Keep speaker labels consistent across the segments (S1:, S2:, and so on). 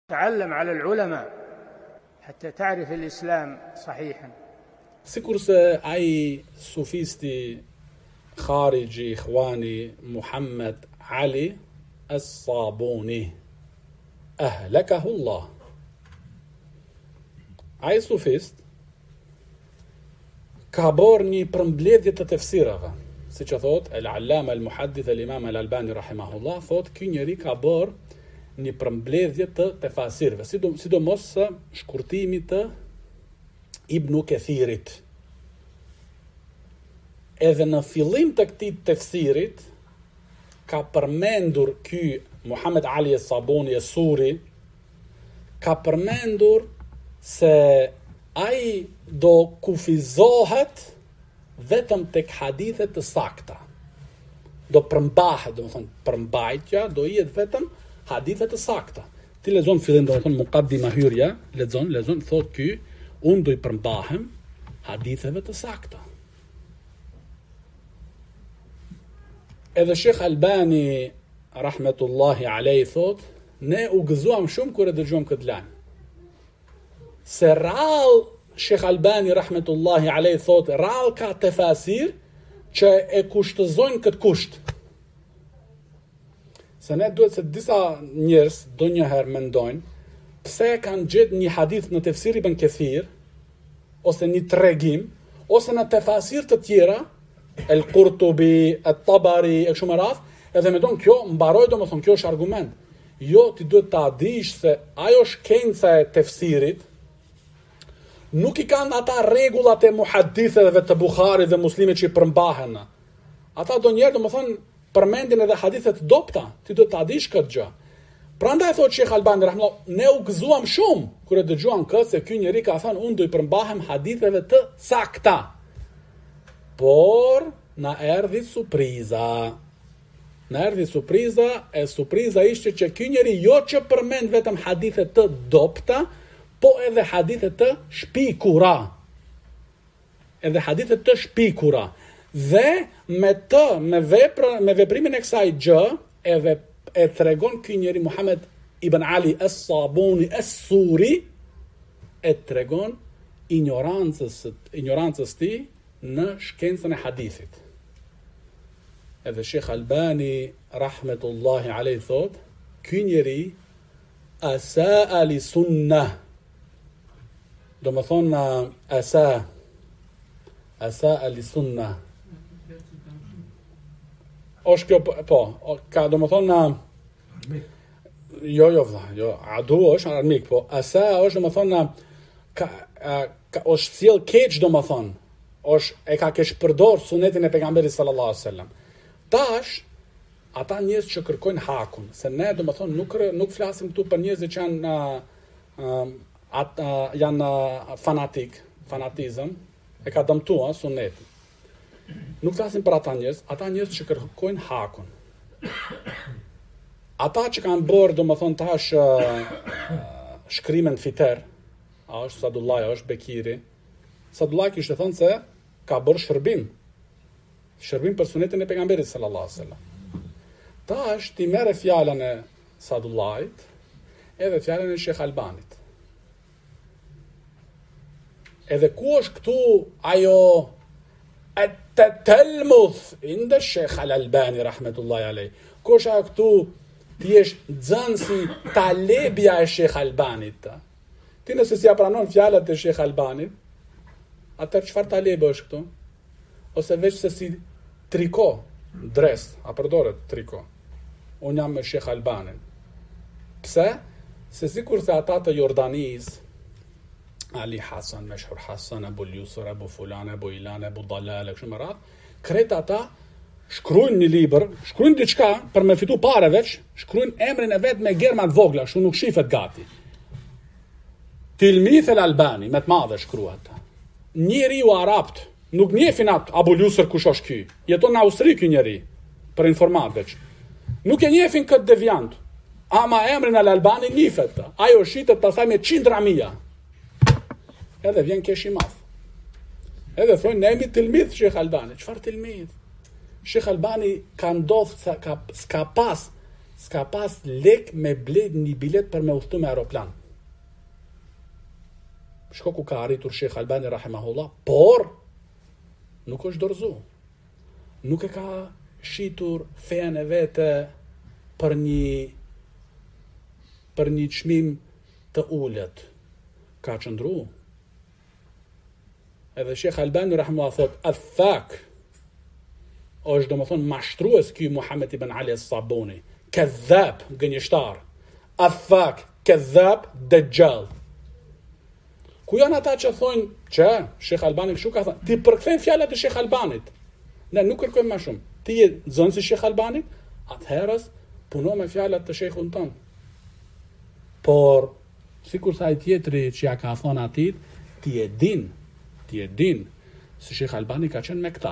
S1: تعلم على العلماء حتى تعرف الإسلام صحيحا.
S2: Sikur se ai sufisti khariji ikhwani Muhammad Ali As-Sabuni ahlakahu Allah. Ai sufist ka bërë një përmbledhje të tefsirave, siç e thot al-Allama al-Muhaddith al-Imam al-Albani rahimahullah, thot ky njeri ka bërë një përmbledhje të tefasirve, sidomos shkurtimi të Ibn Kathirit. Edhe në fillim të këtij tefsirit ka përmendur ky Muhammad Ali As-Sabuni As-Suri, ka përmendur se ai do kufizohet vetëm tek hadithet të sakta. Do përmbahet, do të thonë përmbajtja do jetë vetëm hadithet të sakta. Ti lexon fillim do të thonë muqaddima hyrja, lexon thot ky, unë do I përmbahem haditheve të sakta. Edhe Sheikh Albani rahmetullahi alayhi thot, ne u gëzuam shumë kur e dëgjuam këtë lajm. Se rall Sheikh Albani rahmetullahi alayhi thot, rall ka tefasir që e kushtëzojnë këtë kusht. Se ne duhet se disa njerëz do njëherë mendojnë pse kanë gjetë një hadith në tefsir Ibn Kathir ose një tregim ose në tefasir të tjera El-Qurtubi, El-Tabari, e kështu me radhë, edhe me kjo mbaroj domethënë kjo është argument. Jo, ti duhet ta dish se ajo shkenca e tefsirit nuk I kanë ata rregullat e muhaddithëve të Bukharit dhe Muslimit që I përmbahen. Ata donjëherë domethënë përmendin edhe hadithe të dobta, ti duhet ta dish këtë gjë. Prandaj thotë Sheikh Albani rahimahullah, ne u gëzuam shumë kur e dëgjuam këtë se ky njeri ka thënë unë do I përmbahem haditheve të sakta. Por na erdhi surpriza. E surpriza ishte që ky njeri jo që përmend vetëm hadithe të dobta, po edhe hadithe të shpikura. Dhe me veprimin e kësaj gjë, edhe e tregon ky njeri Muhammad ibn Ali As-Sabuni As-Suri, e tregon ignorancës tij në shkencën e hadithit. Edhe Sheikh Albani rahmetullahi alayhi thot, ky njeri asaa li sunnah. Do më thonë asaa li sunnah. Osh kjo ka do më thonë jo, adu është armik, po asa është do më thonë është sjell keq do më thonë. E ka kesh përdor sunetin e pejgamberit sallallahu alaihi wasallam. Tash ata njerëz që kërkojnë hakun, se ne domethënë nuk flasim këtu për njerëz që janë fanatizëm, e ka dëmtuar sunetin. Nuk flasim për ata njerëz që kërkojnë hakun. Ata që kanë bërë domethënë tash shkrimen fiter, është Sadullah, është Bekiri. Sadullah kishte thënë se ka bërë shërbim për sunetin e pejgamberit sallallahu alaihi wasallam. Tash ti merre fjalën e Sadullahit edhe fjalën e Sheikh Albanit. Edhe ku është këtu ajo at-talmuth inda Sheikh Al-Albani rahmetullahi alayhi. Ku është ajo këtu ti je nxënësi talebja e Sheikh Albanit. Ti nëse si ja pranon fjalët e Sheikh Albanit, atër çfarë talebe është këtu? Ose veç se si triko, dres, a përdoret triko. Unë jam me Sheikh Albanin. Pse? Se sikur se ata të Jordanis, Ali Hasan, Meshhur Hasan, Abu Yusur, Abu Fulan, Abu Ilan, Abu Dalal, kështu me radhë, krejt ata shkruajnë një libër, shkruajnë diçka për me fitu pare veç, shkruajnë emrin e vet me germa të vogla, kështu nuk shifet gati. Tilmith al-Albani, me të madhe shkruat. Njeriu arabt nuk njefin atë Abu Yusur kush është ky. Jeton në Austri ky njeri, për informat veç. Nuk e njefin këtë deviant. Ama emrin al-Albani njifet. Ajo shitet pastaj me qindra mija. Edhe vjen kesh I madh. Edhe thonë ne jemi tilmith Sheikh Albani. Çfarë tilmith? Sheikh Albani ka ndodhur s'ka pas s'ka pas lek me bled një bilet për me udhëtu me aeroplan. Shko ku ka arritur Sheikh Albani rahimahullah, por nuk është dorëzu. Nuk e ka shitur fejen e vete për një çmim të ulët. Ka qëndru. Edhe Sheikh Albani rahimahullah thot, "Athak" është domethënë mashtrues ky Muhammed ibn Ali as-Sabuni. Kadhab, gënjeshtar. Athak, kadhab, dajjal. Ku janë ata që thonë që Sheikh Albani kështu ka thënë? Ti përkthejnë fjalat e Sheikh Albanit. Ne nuk kërkojmë më shumë. Ti je zonë si Sheikh Albanit, atëherës puno me fjalat të Sheikhun tënd. Por sikur sa ai tjetri që ja ka thonë atit, ti e din se Sheikh Albani ka qenë me këta.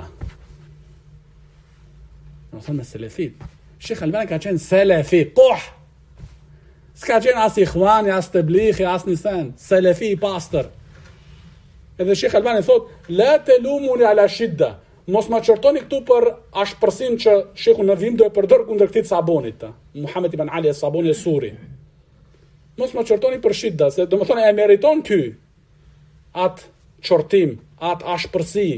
S2: Në thonë me selefit. Sheikh Albani ka qenë selefi, s'ka qenë as ikhwani, as tablighi, as nisan, selefi i pastër. Edhe Sheikh Albani thot, la telumuni ala shidda. Mos ma çortoni këtu për ashpërsinë që Sheikhu në vim do e përdor kundër këtij Sabonit, Muhammed ibn Ali as-Sabuni as-Suri. Mos ma çortoni për shidda, se domethënë e meriton ky atë çortim, atë ashpërsi.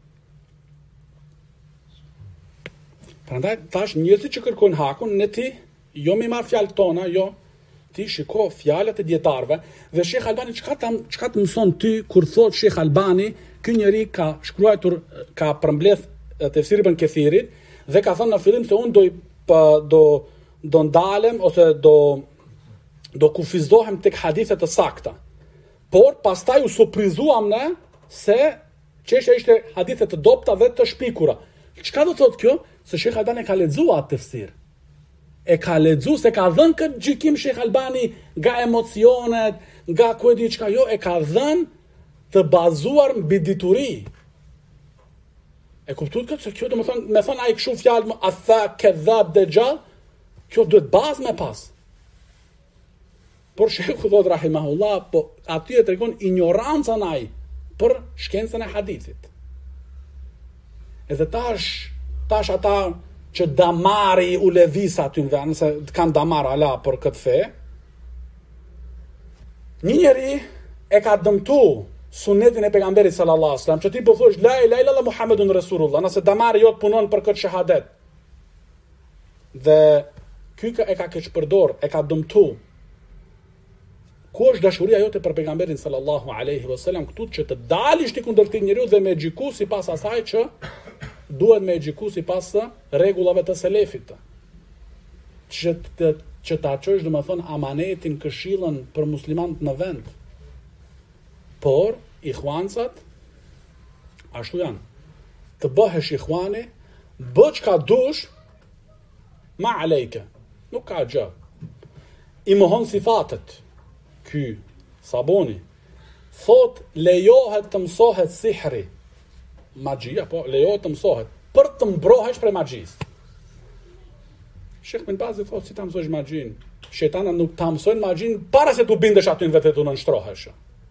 S2: Prandaj tash njerëzit që kërkojnë hakun, ne ti jo mi marr fjalët tona, jo. Ti shiko fjalët e dietarëve dhe Sheikh Albani çka të mëson ty kur thot Sheikh Albani, ky njeri ka shkruar, ka përmbledh tefsir ibn Kathirit dhe ka thënë në fillim se unë do ndalem ose do kufizohem tek hadithe të sakta. Por pastaj u surprizuam ne se çështja ishte hadithe të dobta dhe të shpikura. Çka do thotë kjo? Se Sheikh Albani ka lexuar atë tefsir. E ka lexuar, se ka dhënë këtë gjykim Sheikh Albani nga emocionet, nga ku e di çka, jo, e ka dhënë të bazuar mbi dituri. E kuptuat këtë se kjo do me thonë ai kështu fjalë atha kedhab dajjal, kjo duhet bazë me pas. Por Sheikhu thot rahimahullah, po aty e tregon ignorancën ai për shkencën e hadithit. Edhe tash ata që damari u lëviz aty në vend, se kanë damar ala për këtë fe, një njeri e ka dëmtu sunetin e pejgamberit sallallahu alaihi wasallam, që ti po thosh la ilaha illallah Muhammedun Rasulullah, nëse damari jot punon për këtë shahadet. Dhe ky e ka keq përdor, e ka dëmtu. Ku është dashuria jote për pejgamberin sallallahu alaihi wasallam këtu që të dalish ti kundër këtij njeriu dhe me xhiku sipas asaj që duhet me xhiku sipas rregullave të selefit. Që ta çosh domethën amanetin, këshillën për muslimanët në vend. Por ikhwancat ashtu janë. Të bëhesh ikhwani, bë çka dush, ma alejke. Nuk ka gjë. I mohon sifatet. Ky Saboni thot lejohet të mësohet sihri, magjia, po lejohet të mësohet për të mbrohesh prej magjisë. Sheikh bin Bazi thot si ta mësosh magjin. Shejtana nuk ta mësojnë magjin para se tu bindesh aty në vetë tu nënshtrohesh.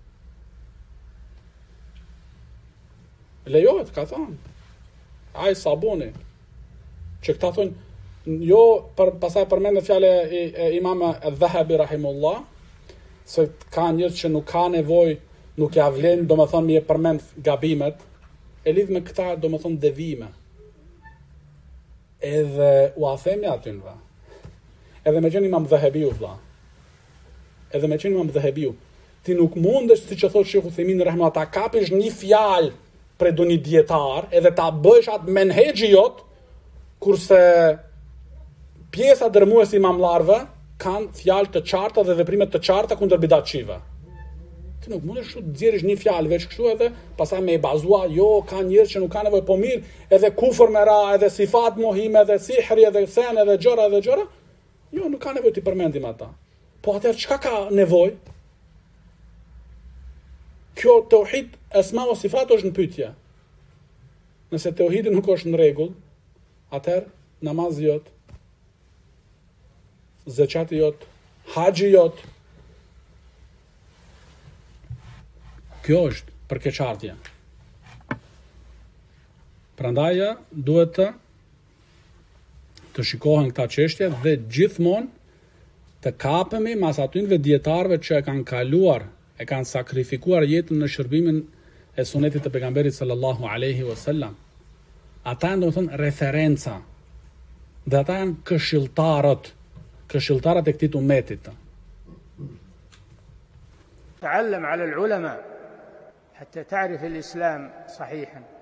S2: Lejohet, ka thonë. Ai Saboni që këta thonë, jo pasaj përmend fjalë e Imam al-Dhahabi rahimullah, se ka njerëz që nuk ka nevojë, nuk ja vlen, domethënë mi e përmend gabimet, e lidh me këta domethënë devime. Edhe u a themi aty në vend. Edhe me qenë Imam Dhahabiu vlla. Edhe me qenë Imam Dhahabiu, ti nuk mundesh siç e thotë Sheikhu Themin rahimahullah ta kapësh një fjalë për do një dietar, edhe ta bësh atë menhexhi jot, kurse pjesa dërmuesi imamllarëve kanë fjalë të qarta dhe veprime të qarta kundër bidatçive. Ti nuk mundesh të nxjerrësh një fjalë veç kështu edhe pastaj me bazua, jo, ka njerëz që nuk kanë nevojë, po mirë, edhe kufër me ra, edhe sifat mohime, edhe sihri, edhe sen, edhe gjëra. Jo, nuk ka nevojë të përmendim ata. Po atëherë çka ka nevojë? Kjo tauhid asma wa sifat është në pyetje. Nëse tauhidi nuk është në rregull, atëherë namazi jot, zeqati jot, haxhi jot. Kjo është përkeqardhja. Prandaj duhet të të shikohen këta çështje dhe gjithmonë të kapemi mas atynve dietarëve që e kanë kaluar, e kanë sakrifikuar jetën në shërbimin e sunetit të pejgamberit sallallahu alaihi wasallam. Ata janë domethënë referenca. Dhe ata janë këshilltarët e këtij ummetit.
S1: تعلم على العلماء حتى تعرف الإسلام صحيحا.